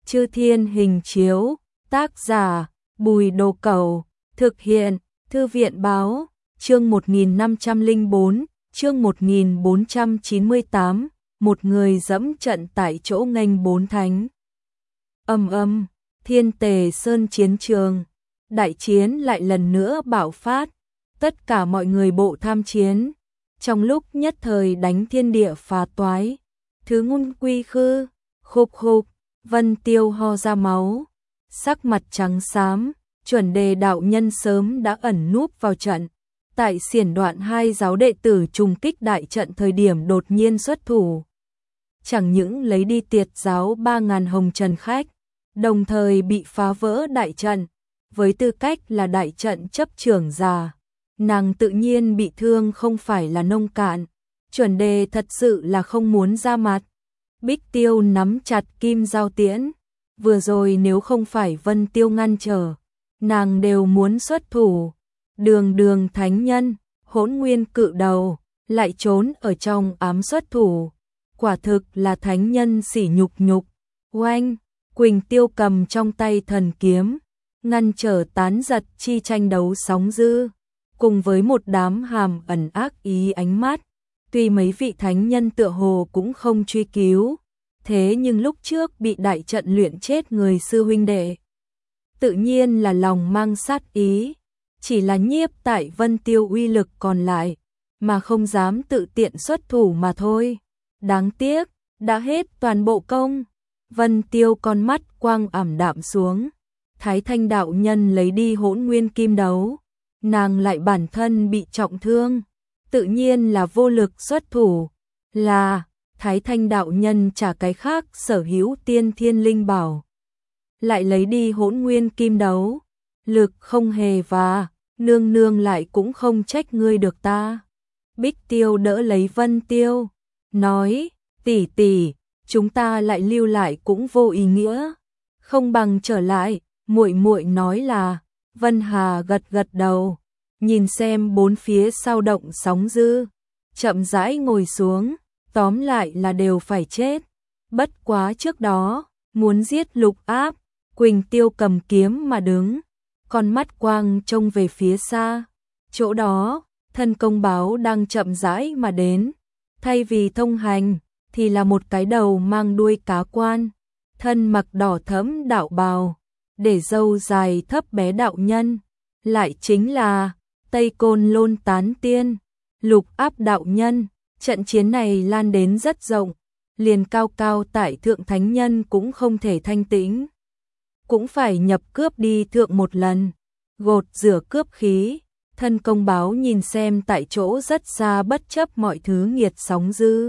Chư Thiên Hình Chiếu, tác giả Bùi Đồ Cẩu, thực hiện Thư viện Báo, chương 1504, chương 1498, một người dẫm trận tại chỗ nghênh bốn thánh. Thiên Tề Sơn chiến trường, đại chiến lại lần nữa bạo phát, tất cả mọi người bộ tham chiến, trong lúc nhất thời đánh thiên địa phá toái, thứ ngôn quy khư, khục khục, Vân Tiêu ho ra máu, sắc mặt trắng xám, Chuẩn Đề đạo nhân sớm đã ẩn núp vào trận. Tại xiển đoạn hai giáo đệ tử trùng kích đại trận thời điểm đột nhiên xuất thủ. Chẳng những lấy đi Tiệt giáo 3.000 hồng trần khách, đồng thời bị phá vỡ đại trận. Với tư cách là đại trận chấp trưởng giả, nàng tự nhiên bị thương không phải là nông cạn. Chuẩn Đề thật sự là không muốn ra mặt. Bích Tiêu nắm chặt kim giao tiễn. Vừa rồi nếu không phải Vân Tiêu ngăn trở, nàng đều muốn xuất thủ. Đường thánh nhân, Hỗn Nguyên cự đầu, lại trốn ở trong ám xuất thủ. Quả thực là thánh nhân sỉ nhục. Oanh, Quỳnh Tiêu cầm trong tay thần kiếm, ngăn trở tán giật chi tranh đấu sóng dữ, cùng với một đám hàm ẩn ác ý ánh mắt. Tuy mấy vị thánh nhân tựa hồ cũng không truy cứu, thế nhưng lúc trước bị đại trận luyện chết người sư huynh đệ, tự nhiên là lòng mang sát ý, chỉ là nhiếp tại Vân Tiêu uy lực còn lại, mà không dám tự tiện xuất thủ mà thôi. Đáng tiếc, đã hết toàn bộ công. Vân Tiêu con mắt quang ảm đạm xuống, Thái Thanh đạo nhân lấy đi Hỗn Nguyên kim đấu, nàng lại bản thân bị trọng thương, tự nhiên là vô lực xuất thủ. Là Thái Thanh đạo nhân trả cái khác sở hữu tiên thiên linh bảo, lại lấy đi Hỗn Nguyên kim đấu, lực không hề và nương lại cũng không trách ngươi được ta. Bích Tiêu đỡ lấy Vân Tiêu, nói, tỷ, chúng ta lại lưu lại cũng vô ý nghĩa, không bằng trở lại. Muội nói là. Vân Hà gật đầu, nhìn xem bốn phía sao động sóng dữ, chậm rãi ngồi xuống, tóm lại là đều phải chết. Bất quá trước đó, muốn giết Lục Áp, Quỳnh Tiêu cầm kiếm mà đứng, con mắt quang trông về phía xa. Chỗ đó, thân công báo đang chậm rãi mà đến, thay vì thông hành, thì là một cái đầu mang đuôi cá quan, thân mặc đỏ thẫm đạo bào, để râu dài thấp bé đạo nhân, lại chính là Tây Côn Lôn Tán Tiên, Lục Áp đạo nhân. Trận chiến này lan đến rất rộng, liền cao tại thượng thánh nhân cũng không thể thanh tĩnh, cũng phải nhập cướp đi thượng một lần, gột rửa cướp khí. Thân công báo nhìn xem tại chỗ rất xa bất chấp mọi thứ nghiệt sóng dữ,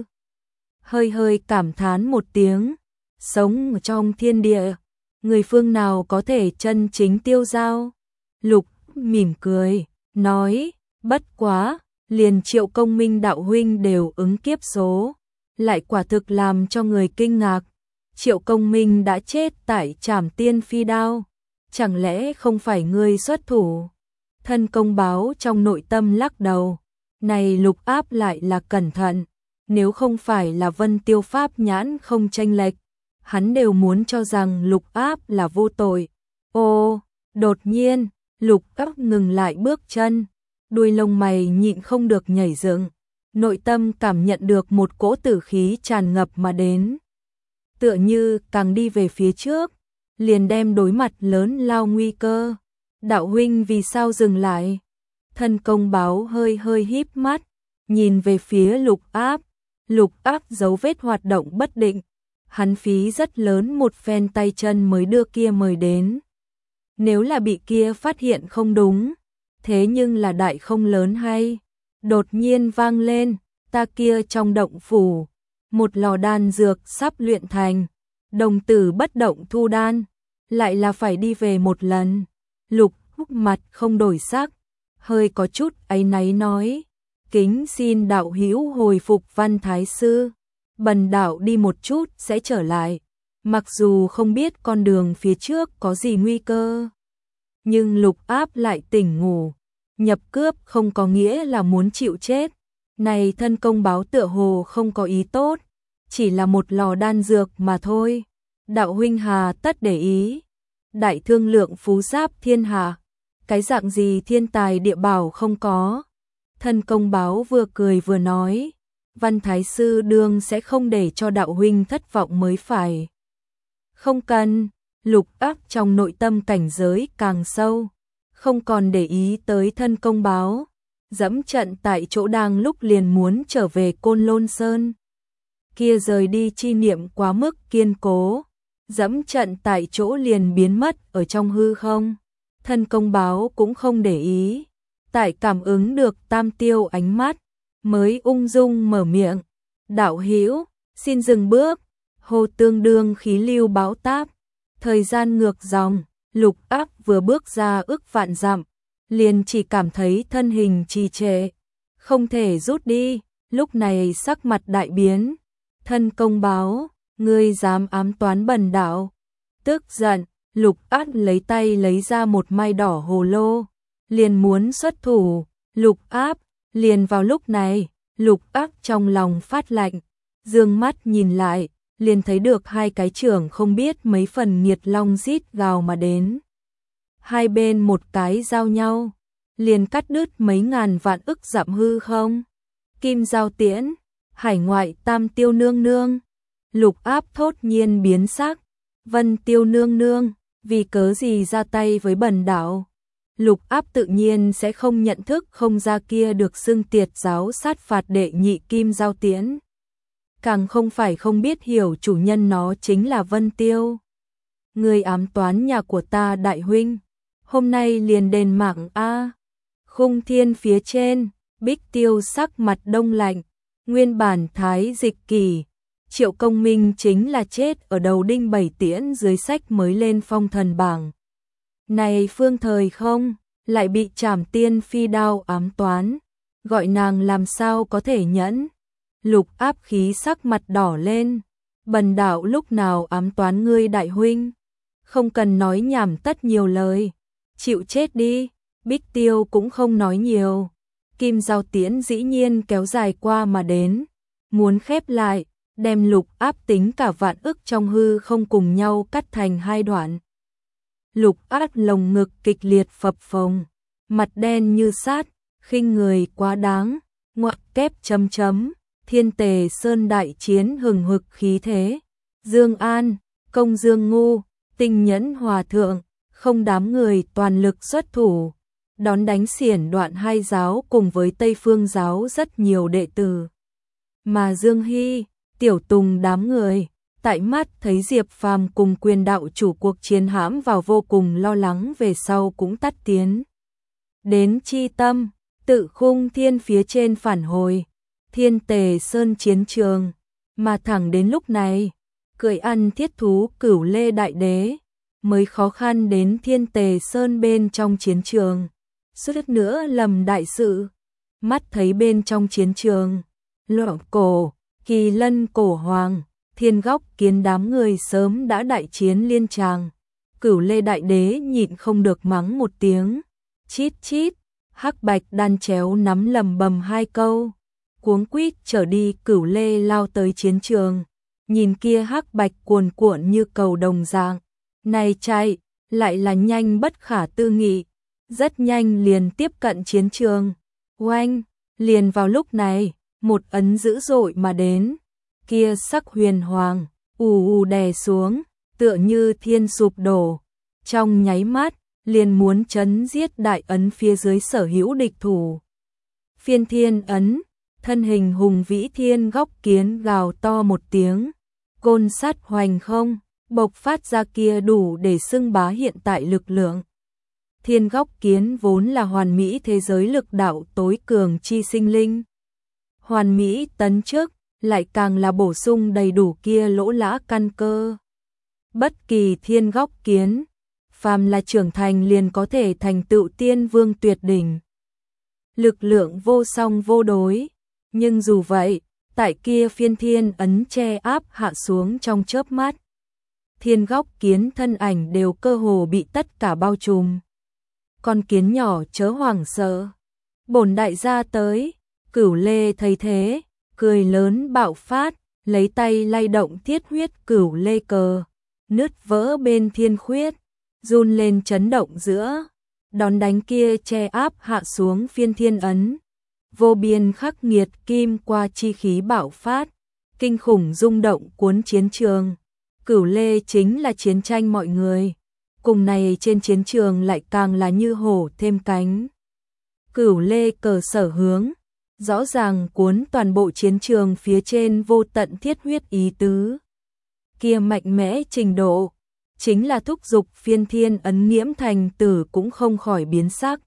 hơi cảm thán một tiếng, sống ở trong thiên địa, người phương nào có thể chân chính tiêu dao. Lục mỉm cười, nói, bất quá, liền Triệu Công Minh đạo huynh đều ứng kiếp số, lại quả thực làm cho người kinh ngạc. Triệu Công Minh đã chết tại Trảm Tiên Phi đao, chẳng lẽ không phải ngươi xuất thủ? Thân công báo trong nội tâm lắc đầu, này Lục Áp lại là cẩn thận, nếu không phải là Vân Tiêu pháp nhãn không chênh lệch, hắn đều muốn cho rằng Lục Áp là vô tội. Ô, đột nhiên, Lục Áp ngừng lại bước chân, đuôi lông mày nhịn không được nhảy dựng, nội tâm cảm nhận được một cỗ tử khí tràn ngập mà đến. Tựa như càng đi về phía trước, liền đem đối mặt lớn lao nguy cơ. Đạo huynh vì sao dừng lại? Thân công báo hơi híp mắt, nhìn về phía Lục Áp. Lục Áp dấu vết hoạt động bất định, hắn phí rất lớn một phen tay chân mới đưa kia mời đến. Nếu là bị kia phát hiện không đúng, thế nhưng là đại không lớn hay. Đột nhiên vang lên, ta kia trong động phủ, một lò đan dược sắp luyện thành, đồng tử bất động thu đan, lại là phải đi về một lần. Lục Áp mặt không đổi sắc, hơi có chút áy náy nói, kính xin đạo hữu hồi phục Văn Thái sư, bần đạo đi một chút sẽ trở lại, mặc dù không biết con đường phía trước có gì nguy cơ. Nhưng Lục Áp lại tỉnh ngủ, nhập cướp không có nghĩa là muốn chịu chết. Này thân công báo tựa hồ không có ý tốt, chỉ là một lò đan dược mà thôi. đạo huynh hà tất để ý, đại thương lượng phú giáp thiên hạ, cái dạng gì thiên tài địa bảo không có. Thân công báo vừa cười vừa nói, Văn Thái Sư đương sẽ không để cho đạo huynh thất vọng mới phải. Không cần, Lục Áp trong nội tâm cảnh giới càng sâu, không còn để ý tới thân công báo, dẫm trận tại chỗ đang lúc liền muốn trở về Côn Lôn Sơn. Kia rời đi chi niệm quá mức kiên cố, dẫm trận tại chỗ liền biến mất ở trong hư không. Thân công báo cũng không để ý, tại cảm ứng được Tam Tiêu ánh mắt, mới ung dung mở miệng, đạo hữu, xin dừng bước, hô tương đương khí lưu bão táp, thời gian ngược dòng, Lục Áp vừa bước ra ước vạn dặm, liền chỉ cảm thấy thân hình trì trệ, không thể rút đi, lúc này sắc mặt đại biến, thân công báo, ngươi dám ám toán bần đạo, tức giận, Lục Áp lấy tay lấy ra một mai đỏ hồ lô, liền muốn xuất thủ, Lục Áp, liền vào lúc này, Lục Áp trong lòng phát lạnh, dương mắt nhìn lại, liền thấy được hai cái trưởng không biết mấy phần nghiệt long rít gào mà đến. Hai bên một cái giao nhau, liền cắt đứt mấy ngàn vạn ức dặm hư không. Kim Giao Tiễn, hải ngoại Tam Tiêu nương nương. Lục Áp thốt nhiên biến sắc, Vân Tiêu nương nương, vì cớ gì ra tay với bần đạo? Lục Áp tự nhiên sẽ không nhận thức không ra kia được xưng tiệt giáo sát phạt đệ nhị Kim Giao Tiễn. Càng không phải không biết hiểu chủ nhân nó chính là Vân Tiêu. Người ám toán nhà của ta đại huynh, hôm nay liền đền mạng a. Khung thiên phía trên, Bích Tiêu sắc mặt đông lạnh, nguyên bản thái dịch kỳ, Triệu Công Minh chính là chết ở đầu đinh 7 tiễn dưới sách mới lên phong thần bảng. Này phương thời không, lại bị Trảm Tiên phi đao ám toán, gọi nàng làm sao có thể nhẫn. Lục Áp khí sắc mặt đỏ lên, bần đạo lúc nào ám toán ngươi đại huynh, không cần nói nhảm tất nhiều lời, chịu chết đi. Bích Tiêu cũng không nói nhiều, Kim Giao Tiễn dĩ nhiên kéo dài qua mà đến, muốn khép lại, đem Lục Áp tính cả vạn ức trong hư không cùng nhau cắt thành hai đoạn. Lục Áp lồng ngực kịch liệt phập phồng, mặt đen như sát, khinh người quá đáng, ngoặc kép chấm chấm, Thiên Tề Sơn đại chiến hừng hực khí thế, Dương An, Công Dương Ngu, Tinh Nhẫn Hòa Thượng, không đám người toàn lực xuất thủ, đón đánh xiển đoạn hai giáo cùng với Tây Phương giáo rất nhiều đệ tử. Mà Dương Hy, Tiểu Tùng đám người, tại mắt thấy Diệp Phàm cùng Quyền đạo chủ cuộc chiến hãm vào vô cùng lo lắng về sau cũng tắt tiến. Đến chi tâm, tự khung thiên phía trên phản hồi, Thiên Tề Sơn chiến trường, mà thẳng đến lúc này, cưỡi ăn thiết thú Cửu Lê Đại Đế, mới khó khăn đến Thiên Tề Sơn bên trong chiến trường. Suýt nữa lầm đại sự, mắt thấy bên trong chiến trường, Loạn Cổ, Kỳ Lân Cổ Hoàng, Thiên Góc Kiến đám người sớm đã đại chiến liên tràng. Cửu Lê Đại Đế nhịn không được mắng một tiếng, chít chít, Hắc Bạch đan chéo nắm lầm bầm hai câu, cuống quýt trở đi. Cửu Lê lao tới chiến trường, nhìn kia Hắc Bạch cuồn cuộn như cầu đồng dạng, này chạy, lại là nhanh bất khả tư nghị, rất nhanh liền tiếp cận chiến trường. Oanh, liền vào lúc này, một ấn dữ dội mà đến, kia sắc huyền hoàng, ù ù đè xuống, tựa như thiên sụp đổ, trong nháy mắt, liền muốn chấn giết đại ấn phía dưới sở hữu địch thủ. Phiên thiên ấn, thân hình hùng vĩ Thiên Góc Kiến gào to một tiếng, côn sắt hoành không, bộc phát ra kia đủ để xưng bá hiện tại lực lượng. Thiên Góc Kiến vốn là hoàn mỹ thế giới lực đạo tối cường chi sinh linh. Hoàn mỹ tấn chức, lại càng là bổ sung đầy đủ kia lỗ lã căn cơ. Bất kỳ Thiên Góc Kiến, phàm là trưởng thành liền có thể thành tựu tiên vương tuyệt đỉnh. Lực lượng vô song vô đối, nhưng dù vậy, tại kia phiên thiên ấn che áp hạ xuống trong chớp mắt, Thiên Góc Kiến thân ảnh đều cơ hồ bị tất cả bao trùm. Con kiến nhỏ chớ hoảng sợ, bổn đại gia tới. Cửu Lê thấy thế, cười lớn bạo phát, lấy tay lay động thiết huyết Cửu Lê cờ, nứt vỡ bên thiên khuyết, run lên chấn động giữa. Đòn đánh kia che áp hạ xuống phiên thiên ấn. Vô biên khắc nghiệt kim qua chi khí bạo phát, kinh khủng rung động cuốn chiến trường. Cửu lê chính là chiến tranh mọi người. Cùng này trên chiến trường lại càng là như hổ thêm cánh. Cửu lê cờ sở hướng, rõ ràng cuốn toàn bộ chiến trường phía trên vô tận thiết huyết ý tứ. Kia mạnh mẽ trình độ, chính là thúc giục phiên thiên ấn nghiễm thành tử cũng không khỏi biến sắc.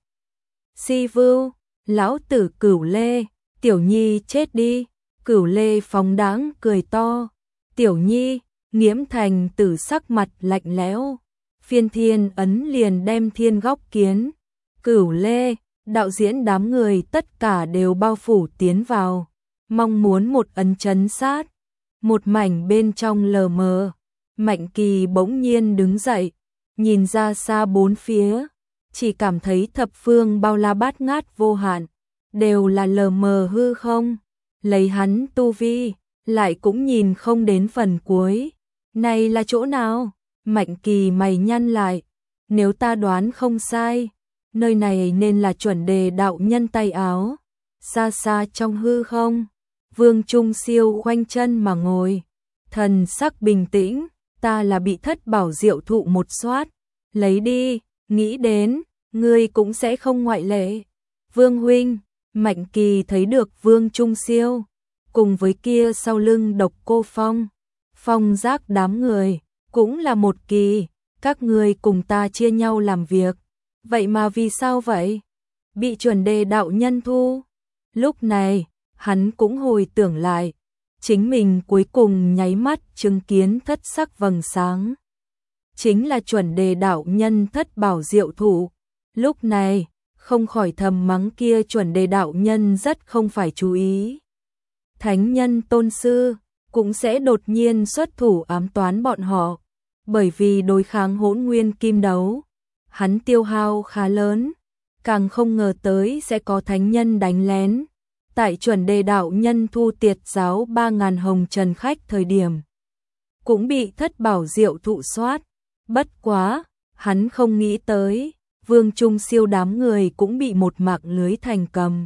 Si vưu, lão tử Cửu lê, tiểu nhi chết đi. Cửu lê phóng đáng cười to. Tiểu nhi, nghiễm thành tử sắc mặt lạnh lẽo. Phiên thiên ấn liền đem thiên góc kiến. Cửu lê, đạo diễn đám người tất cả đều bao phủ tiến vào, mong muốn một ấn chấn sát. Một mảnh bên trong lờ mờ, Mạnh Kỳ bỗng nhiên đứng dậy, nhìn ra xa bốn phía, chỉ cảm thấy thập phương bao la bát ngát vô hạn, đều là lờ mờ hư không, lấy hắn tu vi, lại cũng nhìn không đến phần cuối. Này là chỗ nào? Mạnh Kỳ mày nhăn lại, nếu ta đoán không sai, nơi này nên là chuẩn đề đạo nhân tay áo. Xa xa trong hư không, Vương Trung Siêu khoanh chân mà ngồi, thần sắc bình tĩnh. Ta là bị thất bảo diệu thụ một xoát, lấy đi, nghĩ đến, ngươi cũng sẽ không ngoại lệ. Vương huynh, Mạnh Kỳ thấy được Vương Trung Siêu, cùng với kia sau lưng Độc Cô Phong, Phong Giác đám người, cũng là một kỳ, các ngươi cùng ta chia nhau làm việc. Vậy mà vì sao vậy? Bị chuẩn đề đạo nhân thu. Lúc này, hắn cũng hồi tưởng lại, chính mình cuối cùng nháy mắt chứng kiến thất sắc vầng sáng. Chính là chuẩn đề đạo nhân thất bảo diệu thụ. Lúc này, không khỏi thầm mắng kia chuẩn đề đạo nhân rất không phải chú ý. Thánh nhân tôn sư, cũng sẽ đột nhiên xuất thủ ám toán bọn họ. Bởi vì đối kháng Hỗn Nguyên Kim Đấu, hắn tiêu hao khá lớn, càng không ngờ tới sẽ có thánh nhân đánh lén. Tại chuẩn đề đạo nhân thu tiệt giáo 3.000 hồng trần khách thời điểm, cũng bị thất bảo diệu thụ soát. Bất quá, hắn không nghĩ tới, Vương Trung Siêu đám người cũng bị một mạng lưới thành cầm.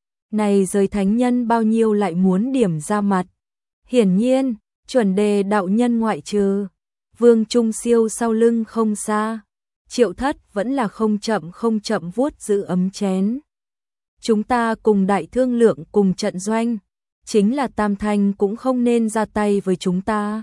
Này rời thánh nhân bao nhiêu lại muốn điểm ra mặt. Hiển nhiên, chuẩn đề đạo nhân ngoại trừ, Vương Trung Siêu sau lưng không xa, Triệu Thất vẫn là không chậm vuốt giữ ấm chén. Chúng ta cùng đại thương lượng cùng trận doanh, chính là Tam Thanh cũng không nên ra tay với chúng ta.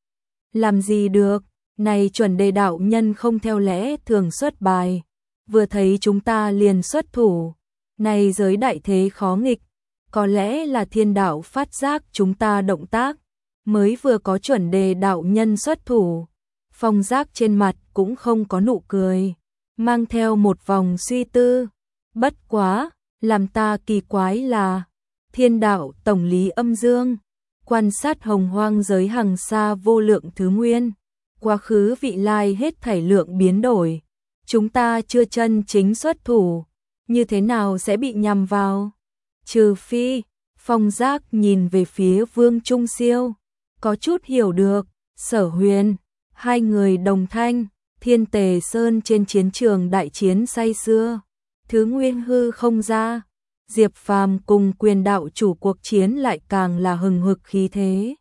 Làm gì được, này chuẩn đề đạo nhân không theo lẽ thường xuất bài, vừa thấy chúng ta liền xuất thủ, này giới đại thế khó nghịch, có lẽ là thiên đạo phát giác chúng ta động tác, mới vừa có chuẩn đề đạo nhân xuất thủ. Phong Giác trên mặt cũng không có nụ cười, mang theo một vòng suy tư. Bất quá, làm ta kỳ quái là, thiên đạo tổng lý âm dương, quan sát hồng hoang giới hằng xa vô lượng thứ nguyên, quá khứ vị lai hết thảy lượng biến đổi. Chúng ta chưa chân chính xuất thủ, như thế nào sẽ bị nhằm vào? Trừ phi, Phong Giác nhìn về phía Vương Trung Siêu, có chút hiểu được, Sở Huyền, hai người đồng thanh, Thiên Tề Sơn trên chiến trường đại chiến say xưa, thứ nguyên hư không ra, Diệp Phàm cùng quyền đạo chủ cuộc chiến lại càng là hừng hực khí thế.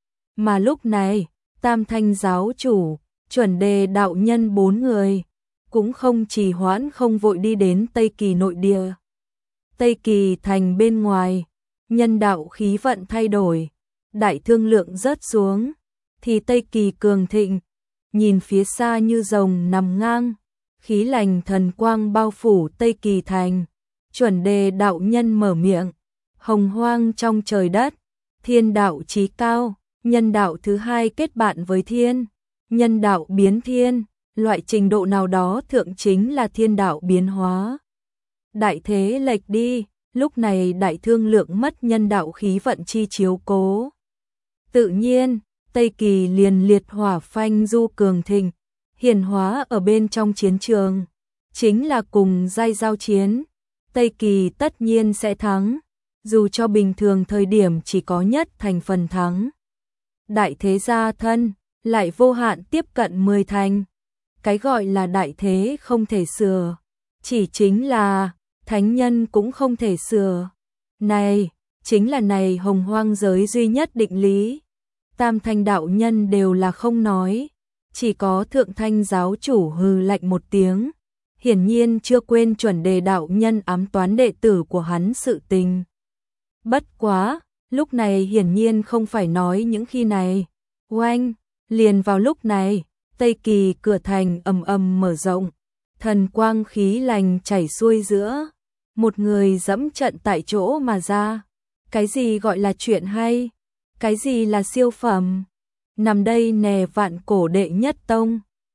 Mà lúc này, Tam Thanh giáo chủ, chuẩn đề đạo nhân 4 người, cũng không trì hoãn không vội đi đến Tây Kỳ nội địa. Tây Kỳ thành bên ngoài, nhân đạo khí vận thay đổi, đại thương lượng rớt xuống, thì Tây Kỳ cường thịnh, nhìn phía xa như rồng nằm ngang, khí lành thần quang bao phủ Tây Kỳ thành. Chuẩn đề đạo nhân mở miệng, hồng hoang trong trời đất, thiên đạo chí cao, nhân đạo thứ hai kết bạn với thiên, nhân đạo biến thiên, loại trình độ nào đó thượng chính là thiên đạo biến hóa. Đại thế lệch đi, lúc này đại thương lượng mất nhân đạo khí vận chi chiếu cố. Tự nhiên, Tây Kỳ liền liệt hỏa phanh du cường thịnh, hiển hóa ở bên trong chiến trường, chính là cùng giai giao chiến. Tây Kỳ tất nhiên sẽ thắng, dù cho bình thường thời điểm chỉ có nhất thành phần thắng. Đại thế gia thân, lại vô hạn tiếp cận 10 thành. Cái gọi là đại thế không thể sửa, chỉ chính là thánh nhân cũng không thể sửa. Này, chính là này hồng hoang giới duy nhất định lý. Tam thanh đạo nhân đều là không nói, chỉ có thượng thanh giáo chủ hừ lạnh một tiếng, hiển nhiên chưa quên chuẩn đề đạo nhân ám toán đệ tử của hắn sự tình. Bất quá, lúc này hiển nhiên không phải nói những khi này. Oanh, liền vào lúc này, Tây Kỳ cửa thành ầm ầm mở rộng, thần quang khí lành chảy xuôi giữa, một người dẫm trận tại chỗ mà ra. Cái gì gọi là chuyện hay? Cái gì là siêu phẩm? Nằm đây nè vạn cổ đệ nhất tông,